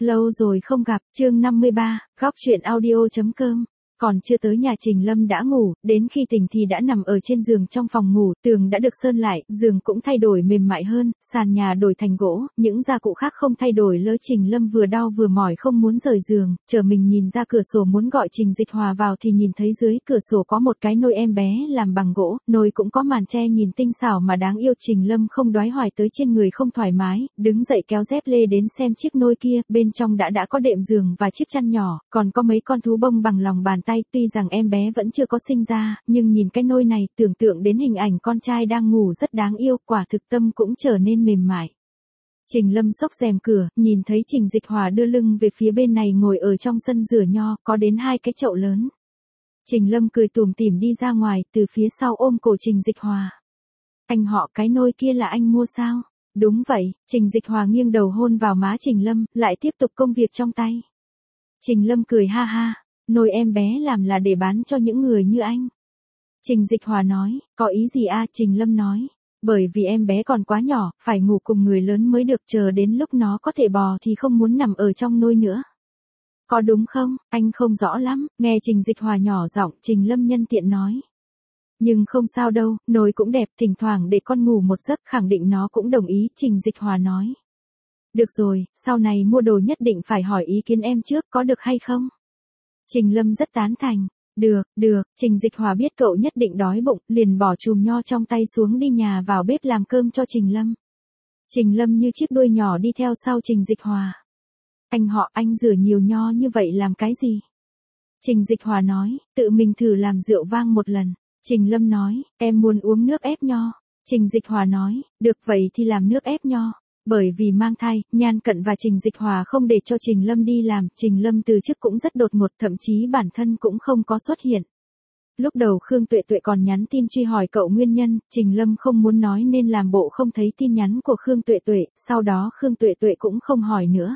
Lâu rồi không gặp, chương 53, góc chuyện audio.com. Còn chưa tới nhà Trình Lâm đã ngủ, đến khi tỉnh thì đã nằm ở trên giường trong phòng ngủ, tường đã được sơn lại, giường cũng thay đổi mềm mại hơn, sàn nhà đổi thành gỗ, những gia cụ khác không thay đổi. Lỡ Trình Lâm vừa đau vừa mỏi không muốn rời giường, chờ mình nhìn ra cửa sổ muốn gọi Trình Dịch Hòa vào thì nhìn thấy dưới cửa sổ có một cái nôi em bé làm bằng gỗ, nôi cũng có màn che nhìn tinh xảo mà đáng yêu. Trình Lâm không đoái hoài tới trên người không thoải mái, đứng dậy kéo dép lê đến xem chiếc nôi kia, bên trong đã có đệm giường và chiếc chăn nhỏ, còn có mấy con thú bông bằng lòng bàn tay. Tuy rằng em bé vẫn chưa có sinh ra, nhưng nhìn cái nôi này, tưởng tượng đến hình ảnh con trai đang ngủ rất đáng yêu, quả thực tâm cũng trở nên mềm mại. Trình Lâm xốc rèm cửa, nhìn thấy Trình Dịch Hòa đưa lưng về phía bên này ngồi ở trong sân rửa nho, có đến 2 cái chậu lớn. Trình Lâm cười tủm tỉm đi ra ngoài, từ phía sau ôm cổ Trình Dịch Hòa. Anh họ, cái nôi kia là anh mua sao? Đúng vậy, Trình Dịch Hòa nghiêng đầu hôn vào má Trình Lâm, lại tiếp tục công việc trong tay. Trình Lâm cười ha ha. Nôi em bé làm là để bán cho những người như anh. Trình Dịch Hòa nói, có ý gì a? Trình Lâm nói, bởi vì em bé còn quá nhỏ, phải ngủ cùng người lớn mới được, chờ đến lúc nó có thể bò thì không muốn nằm ở trong nôi nữa. Có đúng không? Anh không rõ lắm, nghe Trình Dịch Hòa nhỏ giọng, Trình Lâm nhân tiện nói. Nhưng không sao đâu, nôi cũng đẹp, thỉnh thoảng để con ngủ một giấc, khẳng định nó cũng đồng ý, Trình Dịch Hòa nói. Được rồi, sau này mua đồ nhất định phải hỏi ý kiến em trước, có được hay không? Trình Lâm rất tán thành. Được, Trình Dịch Hòa biết cậu nhất định đói bụng, liền bỏ chùm nho trong tay xuống đi nhà vào bếp làm cơm cho Trình Lâm. Trình Lâm như chiếc đuôi nhỏ đi theo sau Trình Dịch Hòa. Anh họ, anh rửa nhiều nho như vậy làm cái gì? Trình Dịch Hòa nói, tự mình thử làm rượu vang một lần. Trình Lâm nói, em muốn uống nước ép nho. Trình Dịch Hòa nói, được vậy thì làm nước ép nho. Bởi vì mang thai, Nhan Cận và Trình Dịch Hòa không để cho Trình Lâm đi làm, Trình Lâm từ chức cũng rất đột ngột, thậm chí bản thân cũng không có xuất hiện. Lúc đầu Khương Tuệ Tuệ còn nhắn tin truy hỏi cậu nguyên nhân, Trình Lâm không muốn nói nên làm bộ không thấy tin nhắn của Khương Tuệ Tuệ, sau đó Khương Tuệ Tuệ cũng không hỏi nữa.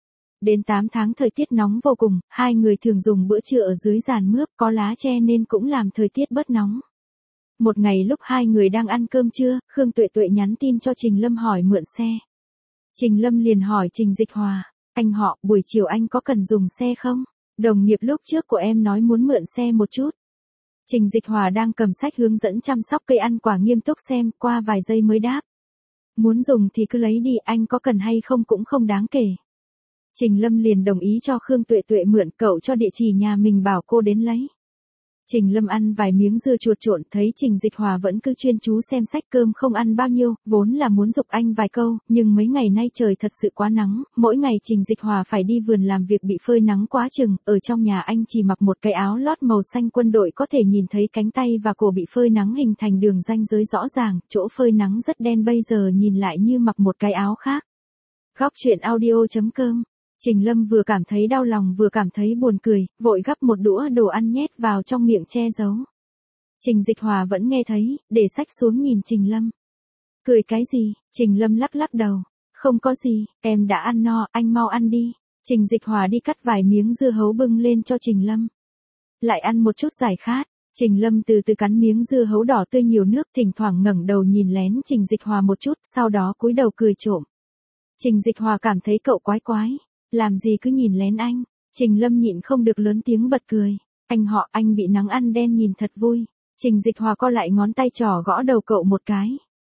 Đến 8 tháng thời tiết nóng vô cùng, hai người thường dùng bữa trưa ở dưới giàn mướp, có lá tre nên cũng làm thời tiết bớt nóng. Một ngày lúc hai người đang ăn cơm trưa, Khương Tuệ Tuệ nhắn tin cho Trình Lâm hỏi mượn xe. Trình Lâm liền hỏi Trình Dịch Hòa, anh họ, buổi chiều anh có cần dùng xe không? Đồng nghiệp lúc trước của em nói muốn mượn xe một chút. Trình Dịch Hòa đang cầm sách hướng dẫn chăm sóc cây ăn quả nghiêm túc xem, qua vài giây mới đáp. Muốn dùng thì cứ lấy đi, anh có cần hay không cũng không đáng kể. Trình Lâm liền đồng ý cho Khương Tuệ Tuệ mượn, cậu cho địa chỉ nhà mình bảo cô đến lấy. Trình Lâm ăn vài miếng dưa chuột trộn, thấy Trình Dịch Hòa vẫn cứ chuyên chú xem sách, cơm không ăn bao nhiêu, vốn là muốn giục anh vài câu, nhưng mấy ngày nay trời thật sự quá nắng, mỗi ngày Trình Dịch Hòa phải đi vườn làm việc bị phơi nắng quá chừng, ở trong nhà anh chỉ mặc một cái áo lót màu xanh quân đội, có thể nhìn thấy cánh tay và cổ bị phơi nắng hình thành đường ranh giới rõ ràng, chỗ phơi nắng rất đen, bây giờ nhìn lại như mặc một cái áo khác. Góc chuyện audio.com. Trình Lâm vừa cảm thấy đau lòng vừa cảm thấy buồn cười, vội gắp một đũa đồ ăn nhét vào trong miệng che giấu. Trình Dịch Hòa vẫn nghe thấy, để sách xuống nhìn Trình Lâm. Cười cái gì? Trình Lâm lắc lắc đầu. Không có gì, em đã ăn no, anh mau ăn đi. Trình Dịch Hòa đi cắt vài miếng dưa hấu bưng lên cho Trình Lâm. Lại ăn một chút giải khát. Trình Lâm từ từ cắn miếng dưa hấu đỏ tươi nhiều nước, thỉnh thoảng ngẩng đầu nhìn lén Trình Dịch Hòa một chút, sau đó cúi đầu cười trộm. Trình Dịch Hòa cảm thấy cậu quái quái. Làm gì cứ nhìn lén anh? Trình Lâm nhịn không được lớn tiếng bật cười. Anh họ, anh bị nắng ăn đen nhìn thật vui. Trình Dịch Hòa co lại ngón tay trỏ gõ đầu cậu một cái.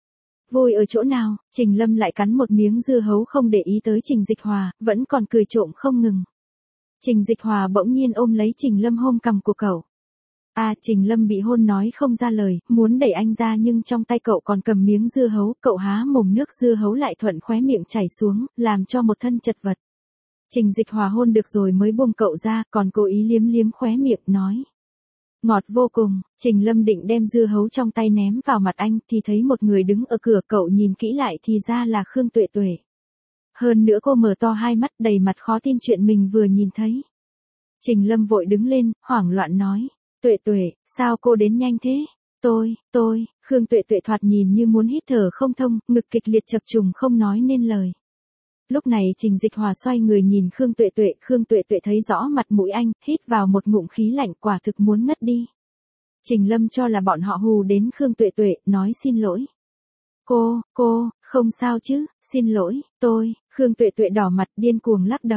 Vui ở chỗ nào? Trình Lâm lại cắn một miếng dưa hấu không để ý tới Trình Dịch Hòa, vẫn còn cười trộm không ngừng. Trình Dịch Hòa bỗng nhiên ôm lấy Trình Lâm hôn cằm của cậu. Trình Lâm bị hôn nói không ra lời, muốn đẩy anh ra nhưng trong tay cậu còn cầm miếng dưa hấu, cậu há mồm nước dưa hấu lại thuận khóe miệng chảy xuống, làm cho một thân chật vật. Trình Dịch Hòa hôn được rồi mới buông cậu ra, còn cố ý liếm liếm khóe miệng, nói. Ngọt vô cùng. Trình Lâm định đem dưa hấu trong tay ném vào mặt anh, thì thấy một người đứng ở cửa, cậu nhìn kỹ lại thì ra là Khương Tuệ Tuệ. Hơn nữa cô mở to hai mắt đầy mặt khó tin chuyện mình vừa nhìn thấy. Trình Lâm vội đứng lên, hoảng loạn nói. Tuệ Tuệ, sao cô đến nhanh thế? Khương Tuệ Tuệ thoạt nhìn như muốn hít thở không thông, ngực kịch liệt chập trùng không nói nên lời. Lúc này Trình Dịch Hòa xoay người nhìn Khương Tuệ Tuệ thấy rõ mặt mũi anh, hít vào một ngụm khí lạnh, quả thực muốn ngất đi. Trình Lâm cho là bọn họ hù đến Khương Tuệ Tuệ, nói xin lỗi. Cô, không sao chứ, xin lỗi, Khương Tuệ Tuệ đỏ mặt điên cuồng lắc đầu.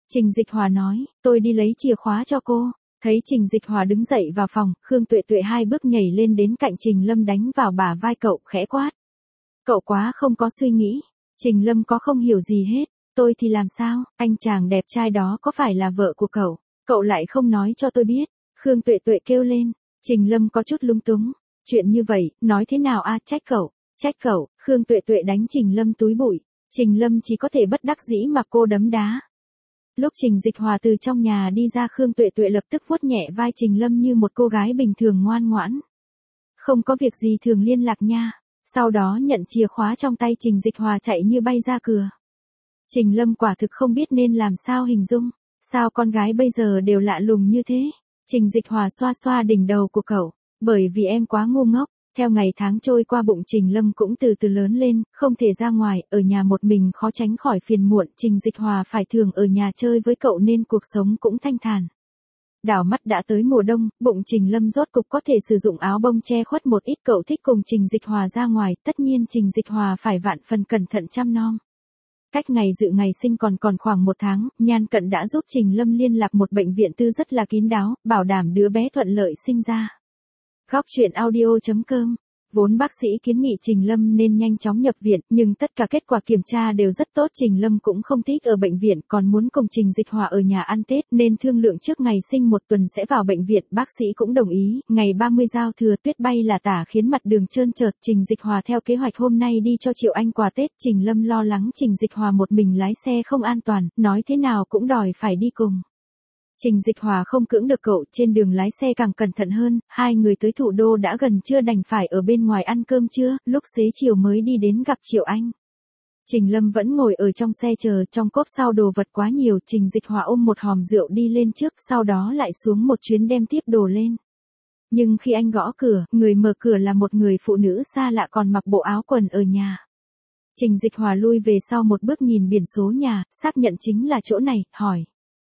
Trình Dịch Hòa nói, tôi đi lấy chìa khóa cho cô. Thấy Trình Dịch Hòa đứng dậy vào phòng, Khương Tuệ Tuệ hai bước nhảy lên đến cạnh Trình Lâm đánh vào bả vai cậu, khẽ quát. Cậu quá không có suy nghĩ. Trình Lâm có không hiểu gì hết. Tôi thì làm sao, anh chàng đẹp trai đó có phải là vợ của cậu? Cậu lại không nói cho tôi biết. Khương Tuệ Tuệ kêu lên. Trình Lâm có chút lung túng. Chuyện như vậy, nói thế nào a? Trách cậu. Trách cậu. Khương Tuệ Tuệ đánh Trình Lâm túi bụi. Trình Lâm chỉ có thể bất đắc dĩ mà cô đấm đá. Lúc Trình Dịch Hòa từ trong nhà đi ra, Khương Tuệ Tuệ lập tức vuốt nhẹ vai Trình Lâm như một cô gái bình thường ngoan ngoãn. Không có việc gì thường liên lạc nha. Sau đó nhận chìa khóa trong tay Trình Dịch Hòa chạy như bay ra cửa. Trình Lâm quả thực không biết nên làm sao hình dung. Sao con gái bây giờ đều lạ lùng như thế? Trình Dịch Hòa xoa xoa đỉnh đầu của cậu. Bởi vì em quá ngu ngốc. Theo ngày tháng trôi qua, bụng Trình Lâm cũng từ từ lớn lên, không thể ra ngoài, ở nhà một mình khó tránh khỏi phiền muộn. Trình Dịch Hòa phải thường ở nhà chơi với cậu nên cuộc sống cũng thanh thản. Đảo mắt đã tới mùa đông, bụng Trình Lâm rốt cục có thể sử dụng áo bông che khuất một ít. Cậu thích cùng Trình Dịch Hòa ra ngoài, tất nhiên Trình Dịch Hòa phải vạn phần cẩn thận chăm nom. Cách ngày dự ngày sinh còn khoảng 1 tháng, Nhan Cận đã giúp Trình Lâm liên lạc một bệnh viện tư rất là kín đáo, bảo đảm đứa bé thuận lợi sinh ra. Góc truyện audio.com. Vốn bác sĩ kiến nghị Trình Lâm nên nhanh chóng nhập viện, nhưng tất cả kết quả kiểm tra đều rất tốt. Trình Lâm cũng không thích ở bệnh viện, còn muốn cùng Trình Dịch Hòa ở nhà ăn Tết, nên thương lượng trước ngày sinh 1 tuần sẽ vào bệnh viện. Bác sĩ cũng đồng ý. Ngày 30 giao thừa, tuyết bay là tả khiến mặt đường trơn trượt. Trình Dịch Hòa theo kế hoạch hôm nay đi cho Triệu Anh quà Tết. Trình Lâm lo lắng Trình Dịch Hòa một mình lái xe không an toàn, nói thế nào cũng đòi phải đi cùng. Trình Dịch Hòa không cưỡng được cậu, trên đường lái xe càng cẩn thận hơn. Hai người tới thủ đô đã gần trưa, đành phải ở bên ngoài ăn cơm trưa, lúc xế chiều mới đi đến gặp Triệu Anh. Trình Lâm vẫn ngồi ở trong xe chờ, trong cốp sau đồ vật quá nhiều. Trình Dịch Hòa ôm một hòm rượu đi lên trước, sau đó lại xuống một chuyến đem tiếp đồ lên. Nhưng khi anh gõ cửa, người mở cửa là một người phụ nữ xa lạ còn mặc bộ áo quần ở nhà. Trình Dịch Hòa lui về sau một bước, nhìn biển số nhà, xác nhận chính là chỗ này, hỏi.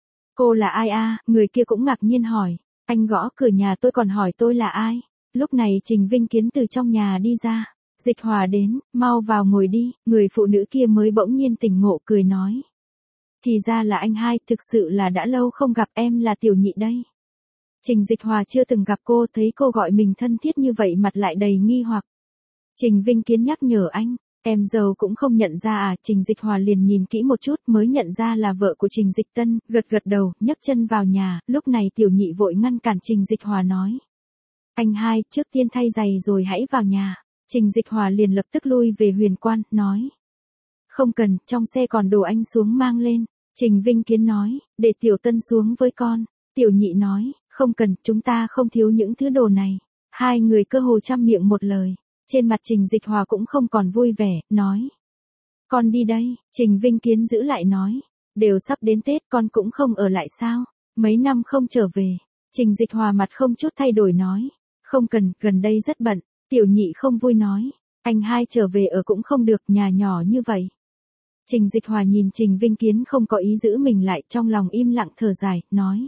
Cô là ai a? Người kia cũng ngạc nhiên hỏi. Anh gõ cửa nhà tôi còn hỏi tôi là ai? Lúc này Trình Vinh Kiến từ trong nhà đi ra. Dịch Hòa đến, mau vào ngồi đi. Người phụ nữ kia mới bỗng nhiên tỉnh ngộ, cười nói. Thì ra là anh hai, thực sự là đã lâu không gặp, em là Tiểu Nhị đây. Trình Dịch Hòa chưa từng gặp cô, thấy cô gọi mình thân thiết như vậy mặt lại đầy nghi hoặc. Trình Vinh Kiến nhắc nhở anh. Em giàu cũng không nhận ra à? Trình Dịch Hòa liền nhìn kỹ một chút mới nhận ra là vợ của Trình Dịch Tân, gật gật đầu, nhấc chân vào nhà. Lúc này Tiểu Nhị vội ngăn cản Trình Dịch Hòa nói. Anh hai, trước tiên thay giày rồi hãy vào nhà. Trình Dịch Hòa liền lập tức lui về huyền quan, nói. Không cần, trong xe còn đồ, anh xuống mang lên. Trình Vinh Kiến nói, để Tiểu Tân xuống với con. Tiểu Nhị nói, không cần, chúng ta không thiếu những thứ đồ này. Hai người cơ hồ trăm miệng một lời. Trên mặt Trình Dịch Hòa cũng không còn vui vẻ, nói. Con đi đây. Trình Vinh Kiến giữ lại nói. Đều sắp đến Tết, con cũng không ở lại sao? Mấy năm không trở về. Trình Dịch Hòa mặt không chút thay đổi nói. Không cần, gần đây rất bận. Tiểu Nhị không vui nói. Anh hai trở về ở cũng không được, nhà nhỏ như vậy. Trình Dịch Hòa nhìn Trình Vinh Kiến không có ý giữ mình lại, trong lòng im lặng thở dài, nói.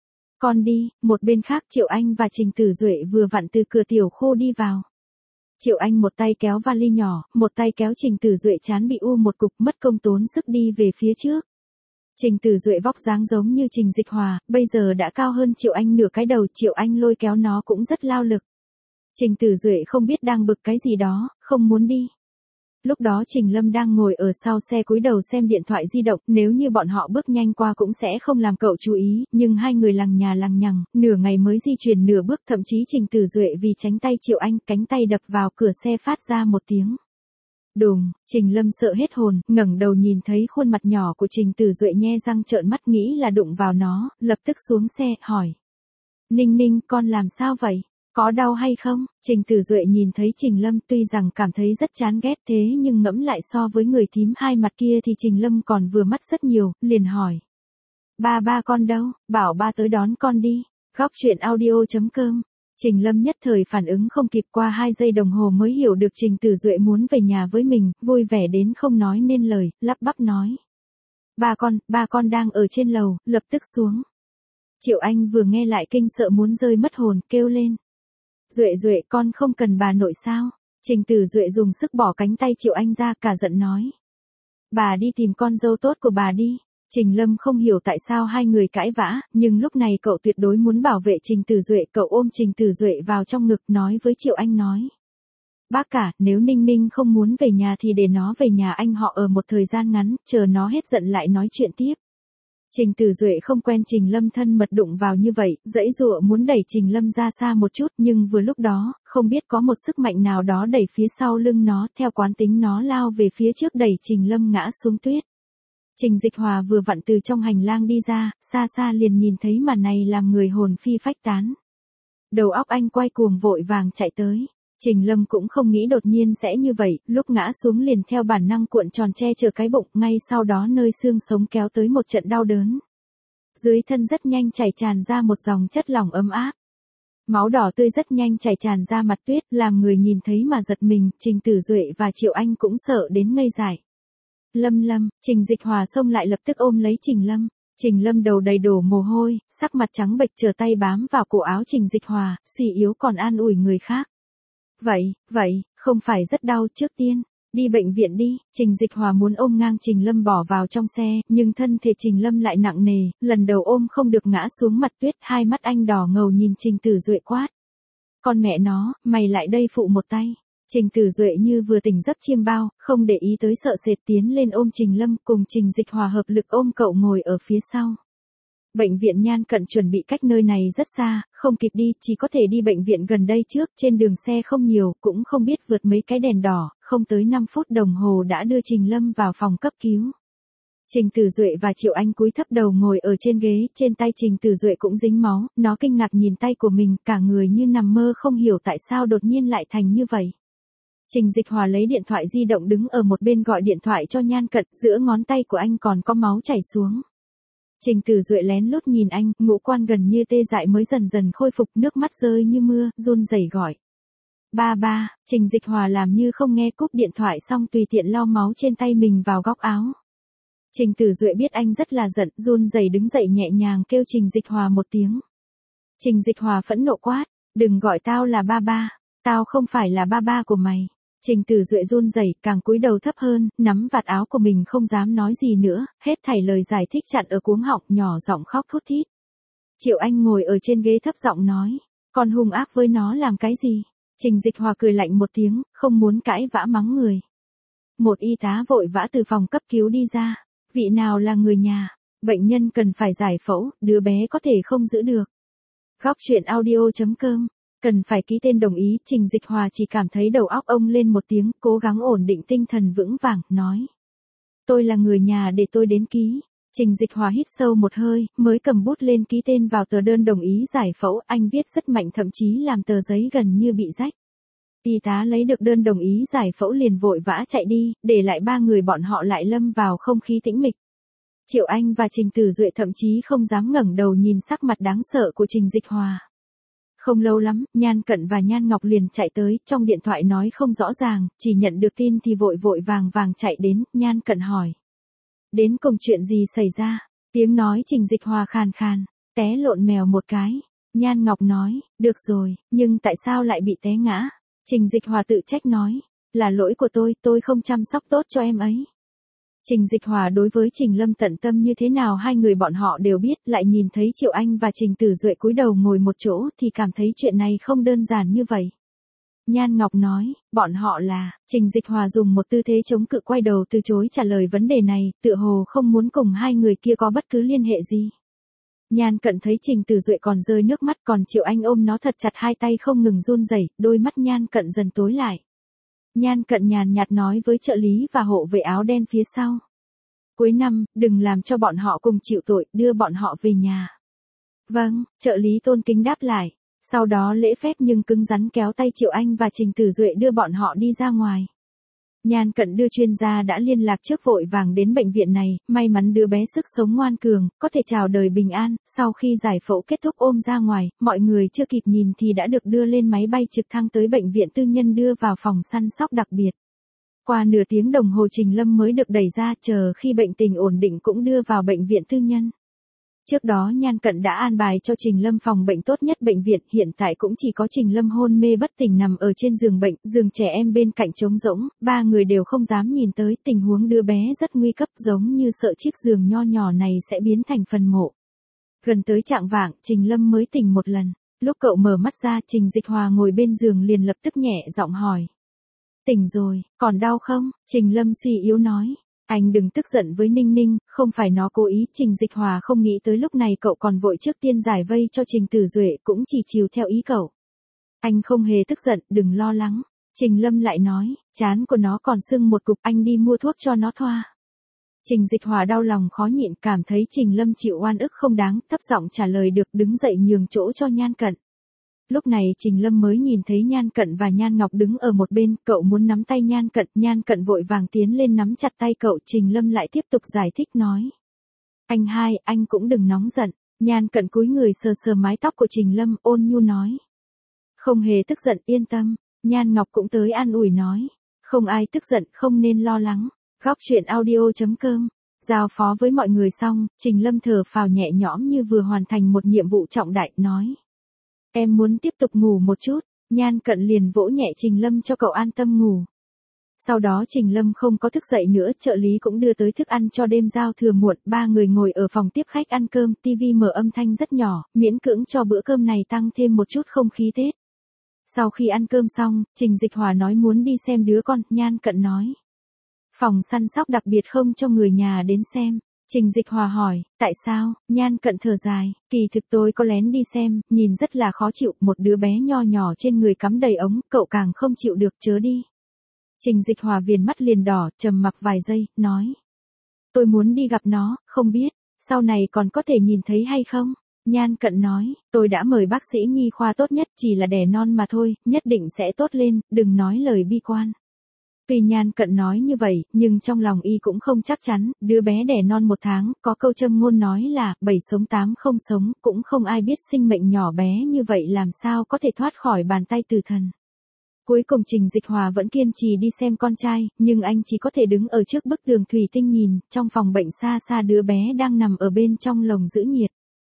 Con đi. Một bên khác Triệu Anh và Trình Tử Duệ vừa vặn từ cửa tiểu khu đi vào. Triệu Anh một tay kéo vali nhỏ, một tay kéo Trình Tử Duệ, chán bị u một cục, mất công tốn sức đi về phía trước. Trình Tử Duệ vóc dáng giống như Trình Dịch Hòa, bây giờ đã cao hơn Triệu Anh nửa cái đầu. Triệu Anh lôi kéo nó cũng rất lao lực. Trình Tử Duệ không biết đang bực cái gì đó, không muốn đi. Lúc đó Trình Lâm đang ngồi ở sau xe cúi đầu xem điện thoại di động, nếu như bọn họ bước nhanh qua cũng sẽ không làm cậu chú ý, nhưng hai người lằng nhà lằng nhằng, nửa ngày mới di chuyển nửa bước, thậm chí Trình Tử Duệ vì tránh tay Triệu Anh, cánh tay đập vào cửa xe phát ra một tiếng. Đùng, Trình Lâm sợ hết hồn, ngẩng đầu nhìn thấy khuôn mặt nhỏ của Trình Tử Duệ, nhe răng trợn mắt nghĩ là đụng vào nó, lập tức xuống xe, hỏi. Ninh Ninh, con làm sao vậy? Có đau hay không? Trình Tử Duệ nhìn thấy Trình Lâm tuy rằng cảm thấy rất chán ghét, thế nhưng ngẫm lại so với người thím hai mặt kia thì Trình Lâm còn vừa mắt rất nhiều, liền hỏi. Ba con đâu? Bảo ba tới đón con đi. Góc truyện audio.com. Trình Lâm nhất thời phản ứng không kịp, qua 2 giây đồng hồ mới hiểu được Trình Tử Duệ muốn về nhà với mình, vui vẻ đến không nói nên lời, lắp bắp nói. Ba con đang ở trên lầu, lập tức xuống. Triệu Anh vừa nghe lại kinh sợ muốn rơi mất hồn, kêu lên. Duệ, con không cần bà nội sao? Trình Tử Duệ dùng sức bỏ cánh tay Triệu Anh ra, cả giận nói. Bà đi tìm con dâu tốt của bà đi. Trình Lâm không hiểu tại sao hai người cãi vã, nhưng lúc này cậu tuyệt đối muốn bảo vệ Trình Tử Duệ, cậu ôm Trình Tử Duệ vào trong ngực nói với Triệu Anh nói. Bác cả, nếu Ninh Ninh không muốn về nhà thì để nó về nhà anh họ ở một thời gian ngắn, chờ nó hết giận lại nói chuyện tiếp. Trình Tử Duệ không quen Trình Lâm thân mật đụng vào như vậy, giãy giụa muốn đẩy Trình Lâm ra xa một chút, nhưng vừa lúc đó, không biết có một sức mạnh nào đó đẩy phía sau lưng nó, theo quán tính nó lao về phía trước đẩy Trình Lâm ngã xuống tuyết. Trình Dịch Hòa vừa vặn từ trong hành lang đi ra, xa xa liền nhìn thấy màn này làm người hồn phi phách tán. Đầu óc anh quay cuồng vội vàng chạy tới. Trình Lâm cũng không nghĩ đột nhiên sẽ như vậy, lúc ngã xuống liền theo bản năng cuộn tròn che chở cái bụng, ngay sau đó nơi xương sống kéo tới một trận đau đớn. Dưới thân rất nhanh chảy tràn ra một dòng chất lỏng ấm áp. Máu đỏ tươi rất nhanh chảy tràn ra mặt tuyết, làm người nhìn thấy mà giật mình, Trình Tử Duệ và Triệu Anh cũng sợ đến ngây dại. Lâm, Trình Dịch Hòa xông lại lập tức ôm lấy Trình Lâm. Trình Lâm đầu đầy đổ mồ hôi, sắc mặt trắng bệch trở tay bám vào cổ áo Trình Dịch Hòa, suy yếu còn an ủi người khác. Vậy, không phải rất đau, trước tiên, đi bệnh viện đi. Trình Dịch Hòa muốn ôm ngang Trình Lâm bỏ vào trong xe, nhưng thân thể Trình Lâm lại nặng nề, lần đầu ôm không được ngã xuống mặt tuyết, hai mắt anh đỏ ngầu nhìn Trình Tử Duệ quát. Con mẹ nó, mày lại đây phụ một tay. Trình Tử Duệ như vừa tỉnh giấc chiêm bao, không để ý tới sợ sệt tiến lên ôm Trình Lâm, cùng Trình Dịch Hòa hợp lực ôm cậu ngồi ở phía sau. Bệnh viện Nhan Cận chuẩn bị cách nơi này rất xa, không kịp đi, chỉ có thể đi bệnh viện gần đây trước, trên đường xe không nhiều, cũng không biết vượt mấy cái đèn đỏ, không tới 5 phút đồng hồ đã đưa Trình Lâm vào phòng cấp cứu. Trình Tử Duệ và Triệu Anh cúi thấp đầu ngồi ở trên ghế, trên tay Trình Tử Duệ cũng dính máu, nó kinh ngạc nhìn tay của mình, cả người như nằm mơ không hiểu tại sao đột nhiên lại thành như vậy. Trình Dịch Hòa lấy điện thoại di động đứng ở một bên gọi điện thoại cho Nhan Cận, giữa ngón tay của anh còn có máu chảy xuống. Trình Tử Duệ lén lút nhìn anh, ngũ quan gần như tê dại mới dần dần khôi phục, nước mắt rơi như mưa, run rẩy gọi. Ba, Trình Dịch Hòa làm như không nghe, cúp điện thoại xong tùy tiện lau máu trên tay mình vào góc áo. Trình Tử Duệ biết anh rất là giận, run rẩy đứng dậy nhẹ nhàng kêu Trình Dịch Hòa một tiếng. Trình Dịch Hòa phẫn nộ quát, đừng gọi tao là ba, tao không phải là ba của mày. Trình Tử Duệ run rẩy, càng cúi đầu thấp hơn, nắm vạt áo của mình không dám nói gì nữa, hết thảy lời giải thích chặn ở cuống họng, nhỏ giọng khóc thút thít. Triệu Anh ngồi ở trên ghế thấp giọng nói, con hung ác với nó làm cái gì? Trình Dịch Hòa cười lạnh một tiếng, không muốn cãi vã mắng người. Một y tá vội vã từ phòng cấp cứu đi ra, vị nào là người nhà, bệnh nhân cần phải giải phẫu, đứa bé có thể không giữ được. Góc truyện audio.com cần phải ký tên đồng ý, Trình Dịch Hòa chỉ cảm thấy đầu óc ông lên một tiếng, cố gắng ổn định tinh thần vững vàng, nói. Tôi là người nhà để tôi đến ký. Trình Dịch Hòa hít sâu một hơi, mới cầm bút lên ký tên vào tờ đơn đồng ý giải phẫu, anh viết rất mạnh thậm chí làm tờ giấy gần như bị rách. Y tá lấy được đơn đồng ý giải phẫu liền vội vã chạy đi, để lại ba người bọn họ lại lâm vào không khí tĩnh mịch. Triệu Anh và Trình Tử Duệ thậm chí không dám ngẩng đầu nhìn sắc mặt đáng sợ của Trình Dịch Hòa. Không lâu lắm, Nhan Cận và Nhan Ngọc liền chạy tới, trong điện thoại nói không rõ ràng, chỉ nhận được tin thì vội vàng chạy đến, Nhan Cận hỏi. Đến cùng chuyện gì xảy ra? Tiếng nói Trình Dịch Hòa khàn khàn, té lộn mèo một cái. Nhan Ngọc nói, được rồi, nhưng tại sao lại bị té ngã? Trình Dịch Hòa tự trách nói, là lỗi của tôi không chăm sóc tốt cho em ấy. Trình Dịch Hòa đối với Trình Lâm tận tâm như thế nào hai người bọn họ đều biết, lại nhìn thấy Triệu Anh và Trình Tử Duệ cúi đầu ngồi một chỗ thì cảm thấy chuyện này không đơn giản như vậy. Nhan Ngọc nói, bọn họ là, Trình Dịch Hòa dùng một tư thế chống cự quay đầu từ chối trả lời vấn đề này, tựa hồ không muốn cùng hai người kia có bất cứ liên hệ gì. Nhan Cận thấy Trình Tử Duệ còn rơi nước mắt, còn Triệu Anh ôm nó thật chặt, hai tay không ngừng run rẩy, đôi mắt Nhan Cận dần tối lại. Nhan Cận nhàn nhạt nói với trợ lý và hộ vệ áo đen phía sau. Cuối năm, đừng làm cho bọn họ cùng chịu tội, đưa bọn họ về nhà. Vâng, trợ lý tôn kính đáp lại. Sau đó lễ phép nhưng cứng rắn kéo tay Triệu Anh và Trình Tử Duệ đưa bọn họ đi ra ngoài. Nhan Cận đưa chuyên gia đã liên lạc trước vội vàng đến bệnh viện này, may mắn đứa bé sức sống ngoan cường, có thể chào đời bình an, sau khi giải phẫu kết thúc ôm ra ngoài, mọi người chưa kịp nhìn thì đã được đưa lên máy bay trực thăng tới bệnh viện tư nhân đưa vào phòng săn sóc đặc biệt. Qua nửa tiếng đồng hồ Trình Lâm mới được đẩy ra, chờ khi bệnh tình ổn định cũng đưa vào bệnh viện tư nhân. Trước đó Nhan Cận đã an bài cho Trình Lâm phòng bệnh tốt nhất bệnh viện, hiện tại cũng chỉ có Trình Lâm hôn mê bất tỉnh nằm ở trên giường bệnh, giường trẻ em bên cạnh trống rỗng, ba người đều không dám nhìn tới, tình huống đứa bé rất nguy cấp, giống như sợ chiếc giường nho nhỏ này sẽ biến thành phần mộ. Gần tới chạng vạng, Trình Lâm mới tỉnh một lần, lúc cậu mở mắt ra, Trình Dịch Hòa ngồi bên giường liền lập tức nhẹ giọng hỏi. Tỉnh rồi, còn đau không? Trình Lâm suy yếu nói. Anh đừng tức giận với Ninh Ninh, không phải nó cố ý. Trình Dịch Hòa không nghĩ tới lúc này cậu còn vội trước tiên giải vây cho Trình Tử Duệ, cũng chỉ chiều theo ý cậu. Anh không hề tức giận, đừng lo lắng. Trình Lâm lại nói, trán của nó còn sưng một cục, anh đi mua thuốc cho nó thoa. Trình Dịch Hòa đau lòng khó nhịn, cảm thấy Trình Lâm chịu oan ức không đáng, thấp giọng trả lời được, đứng dậy nhường chỗ cho Nhan Cận. Lúc này Trình Lâm mới nhìn thấy Nhan Cận và Nhan Ngọc đứng ở một bên, cậu muốn nắm tay Nhan Cận vội vàng tiến lên nắm chặt tay cậu, Trình Lâm lại tiếp tục giải thích nói. Anh hai, anh cũng đừng nóng giận. Nhan Cận cúi người sờ sờ mái tóc của Trình Lâm, ôn nhu nói. Không hề tức giận, yên tâm. Nhan Ngọc cũng tới an ủi nói. Không ai tức giận, không nên lo lắng. Góc truyện audio.com. Giao phó với mọi người xong, Trình Lâm thở phào nhẹ nhõm như vừa hoàn thành một nhiệm vụ trọng đại, nói. Em muốn tiếp tục ngủ một chút. Nhan Cận liền vỗ nhẹ Trình Lâm cho cậu an tâm ngủ. Sau đó Trình Lâm không có thức dậy nữa, trợ lý cũng đưa tới thức ăn cho đêm giao thừa muộn, ba người ngồi ở phòng tiếp khách ăn cơm, tivi mở âm thanh rất nhỏ, miễn cưỡng cho bữa cơm này tăng thêm một chút không khí Tết. Sau khi ăn cơm xong, Trình Dịch Hòa nói muốn đi xem đứa con, Nhan Cận nói. Phòng săn sóc đặc biệt không cho người nhà đến xem. Trình Dịch Hòa hỏi, tại sao? Nhan Cận thở dài, kỳ thực tôi có lén đi xem, nhìn rất là khó chịu, một đứa bé nho nhỏ trên người cắm đầy ống, cậu càng không chịu được, chớ đi. Trình Dịch Hòa viền mắt liền đỏ, trầm mặc vài giây, nói. Tôi muốn đi gặp nó, không biết, sau này còn có thể nhìn thấy hay không? Nhan Cận nói, tôi đã mời bác sĩ nhi khoa tốt nhất, chỉ là đẻ non mà thôi, nhất định sẽ tốt lên, đừng nói lời bi quan. Tuy Nhan Cận nói như vậy, nhưng trong lòng y cũng không chắc chắn, đứa bé đẻ non 1 tháng, có câu châm ngôn nói là, 7 sống 8 không sống, cũng không ai biết sinh mệnh nhỏ bé như vậy làm sao có thể thoát khỏi bàn tay tử thần. Cuối cùng Trình Dịch Hòa vẫn kiên trì đi xem con trai, nhưng anh chỉ có thể đứng ở trước bức tường thủy tinh nhìn, trong phòng bệnh xa xa đứa bé đang nằm ở bên trong lồng giữ nhiệt.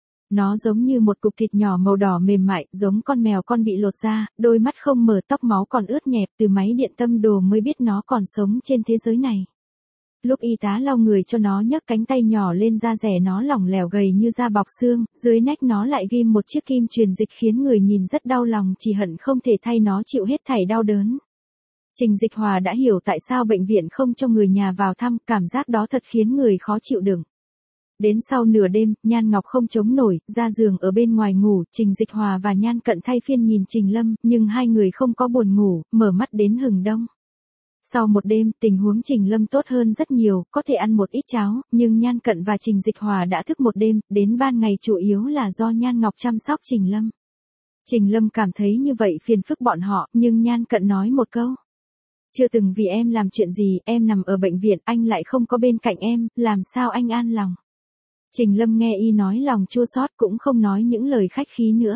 Nó giống như một cục thịt nhỏ màu đỏ mềm mại, giống con mèo con bị lột da, đôi mắt không mở, tóc máu còn ướt nhẹp, từ máy điện tâm đồ mới biết nó còn sống trên thế giới này. Lúc y tá lau người cho nó nhấc cánh tay nhỏ lên, da rẻ nó lỏng lẻo gầy như da bọc xương, dưới nách nó lại ghim một chiếc kim truyền dịch khiến người nhìn rất đau lòng, chỉ hận không thể thay nó chịu hết thảy đau đớn. Trình Dịch Hòa đã hiểu tại sao bệnh viện không cho người nhà vào thăm, cảm giác đó thật khiến người khó chịu đựng. Đến sau nửa đêm, Nhan Ngọc không chống nổi, ra giường ở bên ngoài ngủ, Trình Dịch Hòa và Nhan Cận thay phiên nhìn Trình Lâm, nhưng hai người không có buồn ngủ, mở mắt đến hừng đông. Sau một đêm, tình huống Trình Lâm tốt hơn rất nhiều, có thể ăn một ít cháo, nhưng Nhan Cận và Trình Dịch Hòa đã thức một đêm, đến ban ngày chủ yếu là do Nhan Ngọc chăm sóc Trình Lâm. Trình Lâm cảm thấy như vậy phiền phức bọn họ, nhưng Nhan Cận nói một câu. Chưa từng vì em làm chuyện gì, em nằm ở bệnh viện, anh lại không có bên cạnh em, làm sao anh an lòng. Trình Lâm nghe y nói lòng chua xót cũng không nói những lời khách khí nữa.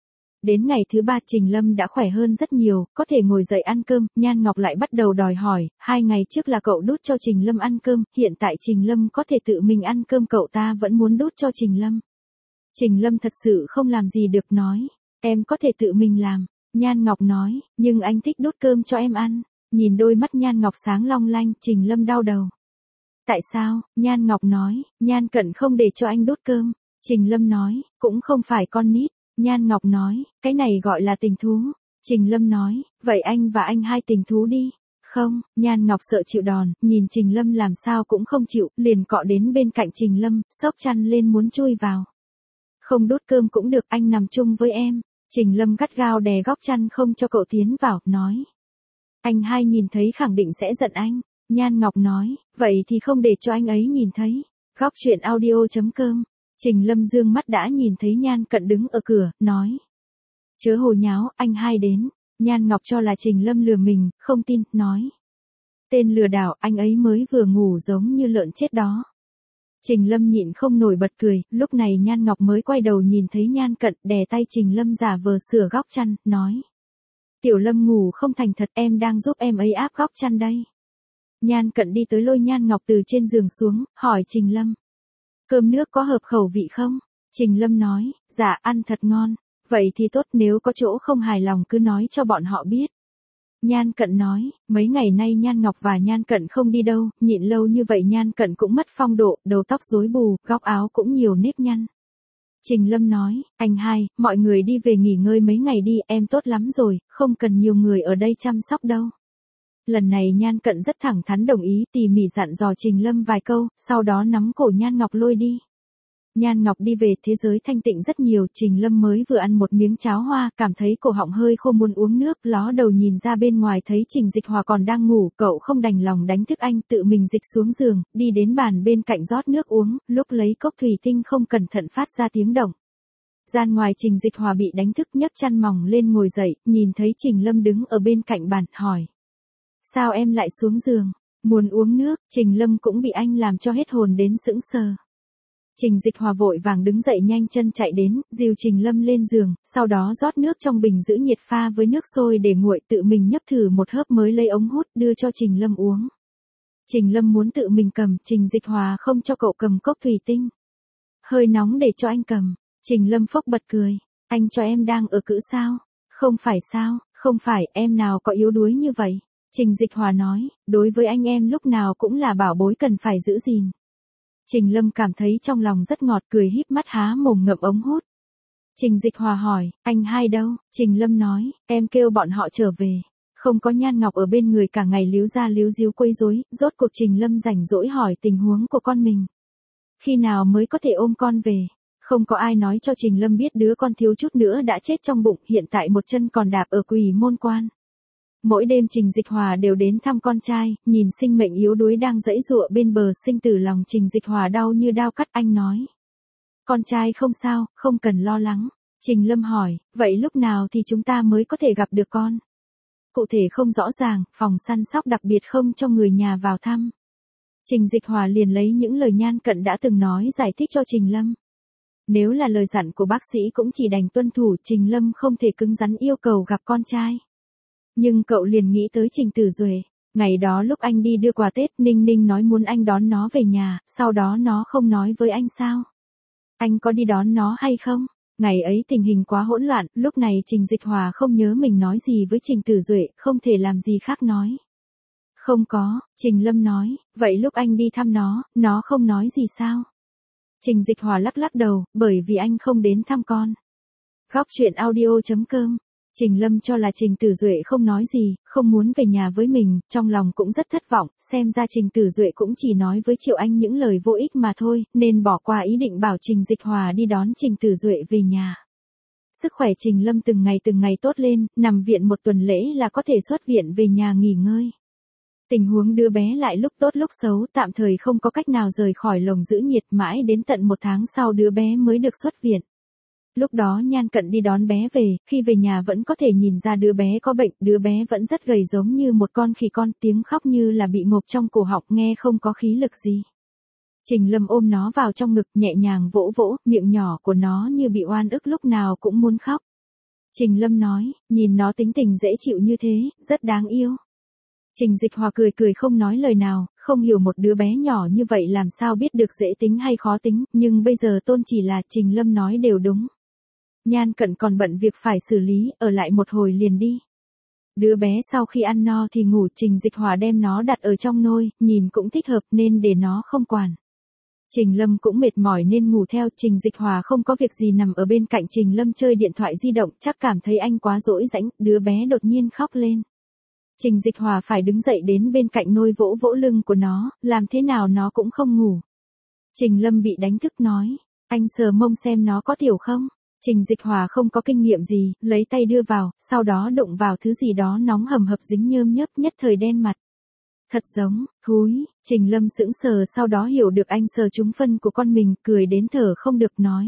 Đến ngày thứ 3 Trình Lâm đã khỏe hơn rất nhiều, có thể ngồi dậy ăn cơm, Nhan Ngọc lại bắt đầu đòi hỏi, 2 ngày trước là cậu đút cho Trình Lâm ăn cơm, hiện tại Trình Lâm có thể tự mình ăn cơm, cậu ta vẫn muốn đút cho Trình Lâm. Trình Lâm thật sự không làm gì được, nói, em có thể tự mình làm. Nhan Ngọc nói, nhưng anh thích đút cơm cho em ăn. Nhìn đôi mắt Nhan Ngọc sáng long lanh, Trình Lâm đau đầu. Tại sao? Nhan Ngọc nói, Nhan Cận không để cho anh đút cơm. Trình Lâm nói, cũng không phải con nít. Nhan Ngọc nói, cái này gọi là tình thú. Trình Lâm nói, vậy anh và anh hai tình thú đi. Không, Nhan Ngọc sợ chịu đòn, nhìn Trình Lâm làm sao cũng không chịu, liền cọ đến bên cạnh Trình Lâm, xốc chăn lên muốn chui vào. Không đút cơm cũng được, anh nằm chung với em. Trình Lâm gắt gao đè góc chăn không cho cậu tiến vào, nói. Anh hai nhìn thấy khẳng định sẽ giận anh. Nhan Ngọc nói, vậy thì không để cho anh ấy nhìn thấy. Góc truyện audio.com. Trình Lâm dương mắt đã nhìn thấy Nhan Cận đứng ở cửa, nói. Chớ hồ nháo, anh hai đến. Nhan Ngọc cho là Trình Lâm lừa mình, không tin, nói. Tên lừa đảo, anh ấy mới vừa ngủ giống như lợn chết đó. Trình Lâm nhịn không nổi bật cười, lúc này Nhan Ngọc mới quay đầu nhìn thấy Nhan Cận, đè tay Trình Lâm giả vờ sửa góc chăn, nói. Tiểu Lâm ngủ không thành thật, em đang giúp em ấy áp góc chăn đây. Nhan Cận đi tới lôi Nhan Ngọc từ trên giường xuống, hỏi Trình Lâm. Cơm nước có hợp khẩu vị không? Trình Lâm nói, dạ ăn thật ngon. Vậy thì tốt, nếu có chỗ không hài lòng cứ nói cho bọn họ biết. Nhan Cận nói, mấy ngày nay Nhan Ngọc và Nhan Cận không đi đâu, nhịn lâu như vậy Nhan Cận cũng mất phong độ, đầu tóc rối bù, góc áo cũng nhiều nếp nhăn. Trình Lâm nói, anh hai, mọi người đi về nghỉ ngơi mấy ngày đi, em tốt lắm rồi, không cần nhiều người ở đây chăm sóc đâu. Lần này Nhan Cận rất thẳng thắn đồng ý, tỉ mỉ dặn dò Trình Lâm vài câu, sau đó nắm cổ Nhan Ngọc lôi đi. Nhan Ngọc đi về thế giới thanh tịnh rất nhiều, Trình Lâm mới vừa ăn một miếng cháo hoa, cảm thấy cổ họng hơi khô muốn uống nước, ló đầu nhìn ra bên ngoài thấy Trình Dịch Hòa còn đang ngủ, cậu không đành lòng đánh thức anh, tự mình dịch xuống giường, đi đến bàn bên cạnh rót nước uống, lúc lấy cốc thủy tinh không cẩn thận phát ra tiếng động. Gian ngoài Trình Dịch Hòa bị đánh thức nhấc chăn mỏng lên ngồi dậy, nhìn thấy Trình Lâm đứng ở bên cạnh bàn, hỏi. Sao em lại xuống giường? Muốn uống nước, Trình Lâm cũng bị anh làm cho hết hồn đến sững sờ. Trình Dịch Hòa vội vàng đứng dậy nhanh chân chạy đến, dìu Trình Lâm lên giường, sau đó rót nước trong bình giữ nhiệt pha với nước sôi để nguội, tự mình nhấp thử một hớp mới lấy ống hút đưa cho Trình Lâm uống. Trình Lâm muốn tự mình cầm, Trình Dịch Hòa không cho cậu cầm cốc thủy tinh. Hơi nóng để cho anh cầm. Trình Lâm phốc bật cười. Anh cho em đang ở cữ sao? Không phải sao, không phải, em nào có yếu đuối như vậy. Trình Dịch Hòa nói, đối với anh em lúc nào cũng là bảo bối cần phải giữ gìn. Trình Lâm cảm thấy trong lòng rất ngọt, cười híp mắt há mồm ngậm ống hút. Trình Dịch Hòa hỏi, anh hai đâu? Trình Lâm nói, em kêu bọn họ trở về. Không có Nhan Ngọc ở bên người cả ngày líu ra líu díu quấy rối, rốt cuộc Trình Lâm rảnh rỗi hỏi tình huống của con mình. Khi nào mới có thể ôm con về? Không có ai nói cho Trình Lâm biết đứa con thiếu chút nữa đã chết trong bụng, hiện tại một chân còn đạp ở Quỷ Môn Quan. Mỗi đêm Trình Dịch Hòa đều đến thăm con trai, nhìn sinh mệnh yếu đuối đang giãy giụa bên bờ sinh tử, lòng Trình Dịch Hòa đau như đao cắt. Anh nói. Con trai không sao, không cần lo lắng. Trình Lâm hỏi, vậy lúc nào thì chúng ta mới có thể gặp được con? Cụ thể không rõ ràng, phòng săn sóc đặc biệt không cho người nhà vào thăm. Trình Dịch Hòa liền lấy những lời Nhan Cận đã từng nói giải thích cho Trình Lâm. Nếu là lời dặn của bác sĩ cũng chỉ đành tuân thủ, Trình Lâm không thể cứng rắn yêu cầu gặp con trai. Nhưng cậu liền nghĩ tới Trình Tử Duệ. Ngày đó lúc anh đi đưa quà Tết, Ninh Ninh nói muốn anh đón nó về nhà, sau đó nó không nói với anh sao? Anh có đi đón nó hay không? Ngày ấy tình hình quá hỗn loạn, lúc này Trình Dịch Hòa không nhớ mình nói gì với Trình Tử Duệ, không thể làm gì khác nói. Không có, Trình Lâm nói, vậy lúc anh đi thăm nó không nói gì sao? Trình Dịch Hòa lắc lắc đầu, bởi vì anh không đến thăm con. Góc truyện audio.com. Trình Lâm cho là Trình Tử Duệ không nói gì, không muốn về nhà với mình, trong lòng cũng rất thất vọng, xem ra Trình Tử Duệ cũng chỉ nói với Triệu Anh những lời vô ích mà thôi, nên bỏ qua ý định bảo Trình Dịch Hòa đi đón Trình Tử Duệ về nhà. Sức khỏe Trình Lâm từng ngày tốt lên, nằm viện một tuần lễ là có thể xuất viện về nhà nghỉ ngơi. Tình huống đứa bé lại lúc tốt lúc xấu, tạm thời không có cách nào rời khỏi lồng giữ nhiệt, mãi đến tận 1 tháng sau đứa bé mới được xuất viện. Lúc đó Nhan Cận đi đón bé về, khi về nhà vẫn có thể nhìn ra đứa bé có bệnh, đứa bé vẫn rất gầy giống như một con khỉ con, tiếng khóc như là bị ngộp trong cổ họng, nghe không có khí lực gì. Trình Lâm ôm nó vào trong ngực, nhẹ nhàng vỗ vỗ, miệng nhỏ của nó như bị oan ức lúc nào cũng muốn khóc. Trình Lâm nói, nhìn nó tính tình dễ chịu như thế, rất đáng yêu. Trình Dịch Hòa cười không nói lời nào, không hiểu một đứa bé nhỏ như vậy làm sao biết được dễ tính hay khó tính, nhưng bây giờ tôn chỉ là Trình Lâm nói đều đúng. Nhan Cận còn bận việc phải xử lý, ở lại một hồi liền đi. Đứa bé sau khi ăn no thì ngủ, Trình Dịch Hòa đem nó đặt ở trong nôi, nhìn cũng thích hợp nên để nó không quản. Trình Lâm cũng mệt mỏi nên ngủ theo, Trình Dịch Hòa không có việc gì nằm ở bên cạnh Trình Lâm chơi điện thoại di động, chắc cảm thấy anh quá dỗi rãnh, đứa bé đột nhiên khóc lên. Trình Dịch Hòa phải đứng dậy đến bên cạnh nôi vỗ vỗ lưng của nó, làm thế nào nó cũng không ngủ. Trình Lâm bị đánh thức nói, anh sờ mông xem nó có tiểu không? Trình Dịch Hòa không có kinh nghiệm gì, lấy tay đưa vào, sau đó đụng vào thứ gì đó nóng hầm hập dính nhơm nhớp, nhất thời đen mặt. Thật giống, thúi, Trình Lâm sững sờ, sau đó hiểu được anh sờ trúng phân của con mình, cười đến thở không được nói.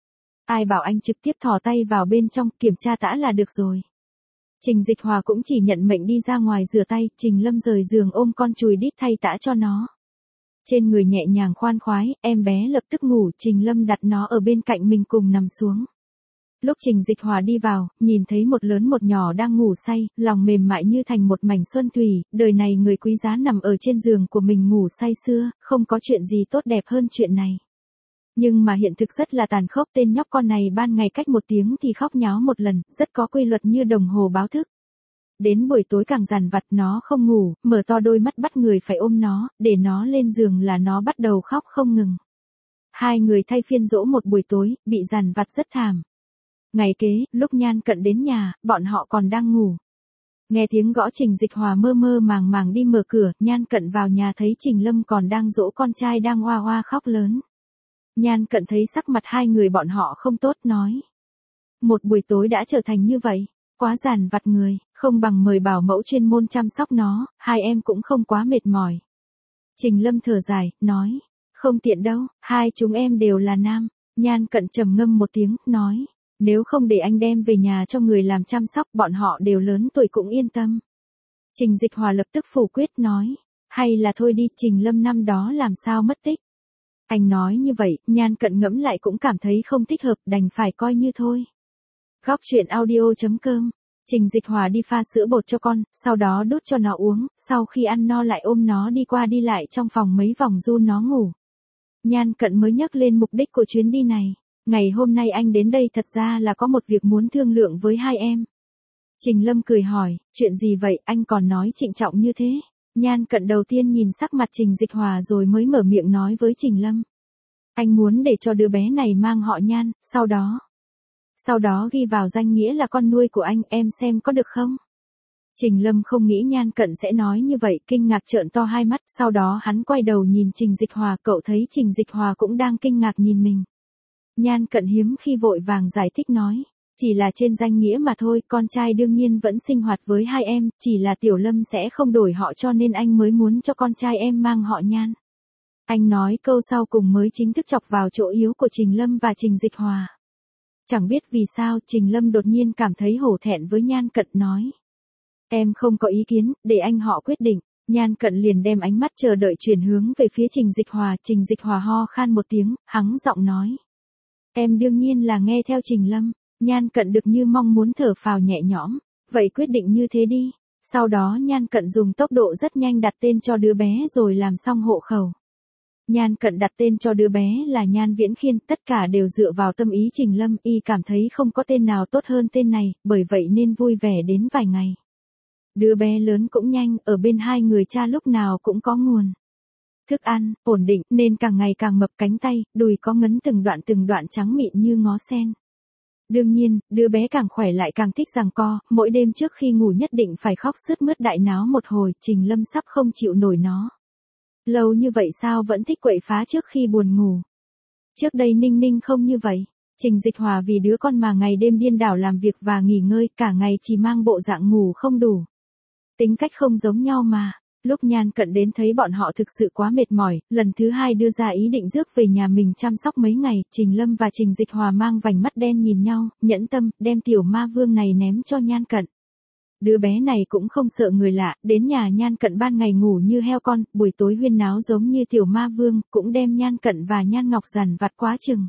Ai bảo anh trực tiếp thò tay vào bên trong, kiểm tra tã là được rồi. Trình Dịch Hòa cũng chỉ nhận mệnh đi ra ngoài rửa tay, Trình Lâm rời giường ôm con chùi đít thay tã cho nó. Trên người nhẹ nhàng khoan khoái, em bé lập tức ngủ, Trình Lâm đặt nó ở bên cạnh mình cùng nằm xuống. Lúc Trình Dịch Hòa đi vào, nhìn thấy một lớn một nhỏ đang ngủ say, lòng mềm mại như thành một mảnh xuân thủy, đời này người quý giá nằm ở trên giường của mình ngủ say sưa, không có chuyện gì tốt đẹp hơn chuyện này. Nhưng mà hiện thực rất là tàn khốc, tên nhóc con này ban ngày cách một tiếng thì khóc nháo một lần, rất có quy luật như đồng hồ báo thức. Đến buổi tối càng dằn vặt nó không ngủ, mở to đôi mắt bắt người phải ôm nó, để nó lên giường là nó bắt đầu khóc không ngừng. Hai người thay phiên dỗ một buổi tối, bị dằn vặt rất thảm. Ngày kế, lúc Nhan Cận đến nhà, bọn họ còn đang ngủ. Nghe tiếng gõ Trình Dịch Hòa mơ mơ màng màng đi mở cửa, Nhan Cận vào nhà thấy Trình Lâm còn đang dỗ con trai đang oa oa khóc lớn. Nhan Cận thấy sắc mặt hai người bọn họ không tốt nói. Một buổi tối đã trở thành như vậy, quá dằn vặt người, không bằng mời bảo mẫu chuyên môn chăm sóc nó, hai em cũng không quá mệt mỏi. Trình Lâm thở dài, nói, không tiện đâu, hai chúng em đều là nam. Nhan Cận trầm ngâm một tiếng, nói, nếu không để anh đem về nhà cho người làm chăm sóc, bọn họ đều lớn tuổi cũng yên tâm. Trình Dịch Hòa lập tức phủ quyết nói, hay là thôi đi, Trình Lâm năm đó làm sao mất tích. Anh nói như vậy, Nhan Cận ngẫm lại cũng cảm thấy không thích hợp, đành phải coi như thôi. Góc truyện audio.com. Trình Dịch Hòa đi pha sữa bột cho con, sau đó đút cho nó uống, sau khi ăn no lại ôm nó đi qua đi lại trong phòng mấy vòng ru nó ngủ. Nhan Cận mới nhắc lên mục đích của chuyến đi này. Ngày hôm nay anh đến đây thật ra là có một việc muốn thương lượng với hai em. Trình Lâm cười hỏi, chuyện gì vậy, anh còn nói trịnh trọng như thế. Nhan Cận đầu tiên nhìn sắc mặt Trình Dịch Hòa rồi mới mở miệng nói với Trình Lâm. Anh muốn để cho đứa bé này mang họ Nhan, sau đó ghi vào danh nghĩa là con nuôi của anh, em xem có được không? Trình Lâm không nghĩ Nhan Cận sẽ nói như vậy, kinh ngạc trợn to hai mắt, sau đó hắn quay đầu nhìn Trình Dịch Hòa, cậu thấy Trình Dịch Hòa cũng đang kinh ngạc nhìn mình. Nhan Cận hiếm khi vội vàng giải thích nói, chỉ là trên danh nghĩa mà thôi, con trai đương nhiên vẫn sinh hoạt với hai em, chỉ là Tiểu Lâm sẽ không đổi họ cho nên anh mới muốn cho con trai em mang họ Nhan. Anh nói câu sau cùng mới chính thức chọc vào chỗ yếu của Trình Lâm và Trình Dịch Hòa. Chẳng biết vì sao, Trình Lâm đột nhiên cảm thấy hổ thẹn với Nhan Cận nói. Em không có ý kiến, để anh họ quyết định. Nhan Cận liền đem ánh mắt chờ đợi chuyển hướng về phía Trình Dịch Hòa ho khan một tiếng, hắng giọng nói. Em đương nhiên là nghe theo Trình Lâm. Nhan Cận được như mong muốn thở phào nhẹ nhõm, vậy quyết định như thế đi. Sau đó Nhan Cận dùng tốc độ rất nhanh đặt tên cho đứa bé rồi làm xong hộ khẩu. Nhan Cận đặt tên cho đứa bé là Nhan Viễn Khiên, tất cả đều dựa vào tâm ý Trình Lâm, y cảm thấy không có tên nào tốt hơn tên này, bởi vậy nên vui vẻ đến vài ngày. Đứa bé lớn cũng nhanh, ở bên hai người cha lúc nào cũng có nguồn thức ăn, ổn định, nên càng ngày càng mập, cánh tay, đùi có ngấn từng đoạn trắng mịn như ngó sen. Đương nhiên, đứa bé càng khỏe lại càng thích giằng co, mỗi đêm trước khi ngủ nhất định phải khóc sướt mướt đại náo một hồi, Trình Lâm sắp không chịu nổi nó. Lâu như vậy sao vẫn thích quậy phá trước khi buồn ngủ. Trước đây Ninh Ninh không như vậy. Trình Dịch Hòa vì đứa con mà ngày đêm điên đảo làm việc và nghỉ ngơi, cả ngày chỉ mang bộ dạng ngủ không đủ. Tính cách không giống nhau mà. Lúc Nhan Cận đến thấy bọn họ thực sự quá mệt mỏi, lần thứ hai đưa ra ý định rước về nhà mình chăm sóc mấy ngày, Trình Lâm và Trình Dịch Hòa mang vành mắt đen nhìn nhau, nhẫn tâm, đem tiểu ma vương này ném cho Nhan Cận. Đứa bé này cũng không sợ người lạ, đến nhà Nhan Cận ban ngày ngủ như heo con, buổi tối huyên náo giống như tiểu ma vương, cũng đem Nhan Cận và Nhan Ngọc dằn vặt quá chừng.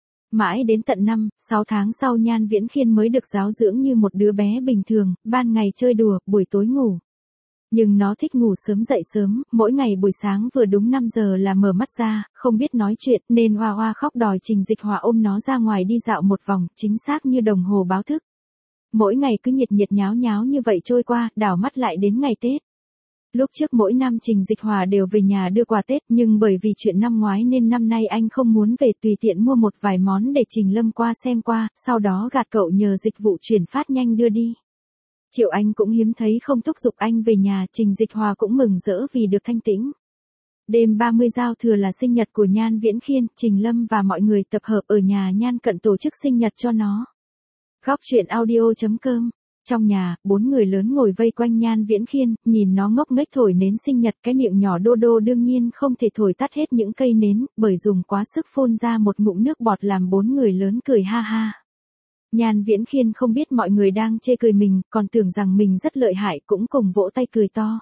Mãi đến tận 5-6 tháng sau Nhan Viễn Khiên mới được giáo dưỡng như một đứa bé bình thường, ban ngày chơi đùa, buổi tối ngủ. Nhưng nó thích ngủ sớm dậy sớm, mỗi ngày buổi sáng vừa đúng 5 giờ là mở mắt ra, không biết nói chuyện nên oa oa khóc đòi Trình Dịch Hòa ôm nó ra ngoài đi dạo một vòng, chính xác như đồng hồ báo thức. Mỗi ngày cứ nhiệt nháo nháo như vậy trôi qua, đảo mắt lại đến ngày Tết. Lúc trước mỗi năm Trình Dịch Hòa đều về nhà đưa quà Tết, nhưng bởi vì chuyện năm ngoái nên năm nay anh không muốn về, tùy tiện mua một vài món để Trình Lâm qua xem qua, sau đó gạt cậu nhờ dịch vụ chuyển phát nhanh đưa đi. Triệu Anh cũng hiếm thấy không thúc giục anh về nhà, Trình Dịch Hòa cũng mừng rỡ vì được thanh tĩnh. Đêm 30 giao thừa là sinh nhật của Nhan Viễn Khiên, Trình Lâm và mọi người tập hợp ở nhà Nhan Cận tổ chức sinh nhật cho nó. Góc truyện audio.com. Trong nhà, 4 người lớn ngồi vây quanh Nhan Viễn Khiên, nhìn nó ngốc nghếch thổi nến sinh nhật, cái miệng nhỏ đô đô đương nhiên không thể thổi tắt hết những cây nến, bởi dùng quá sức phun ra một ngụm nước bọt làm 4 người lớn cười ha ha. Nhan Viễn Khiên không biết mọi người đang chê cười mình, còn tưởng rằng mình rất lợi hại, cũng cùng vỗ tay cười to.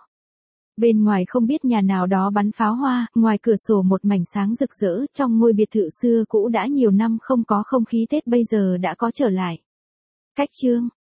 Bên ngoài không biết nhà nào đó bắn pháo hoa, ngoài cửa sổ một mảnh sáng rực rỡ, trong ngôi biệt thự xưa cũ đã nhiều năm không có không khí Tết bây giờ đã có trở lại. Cách chương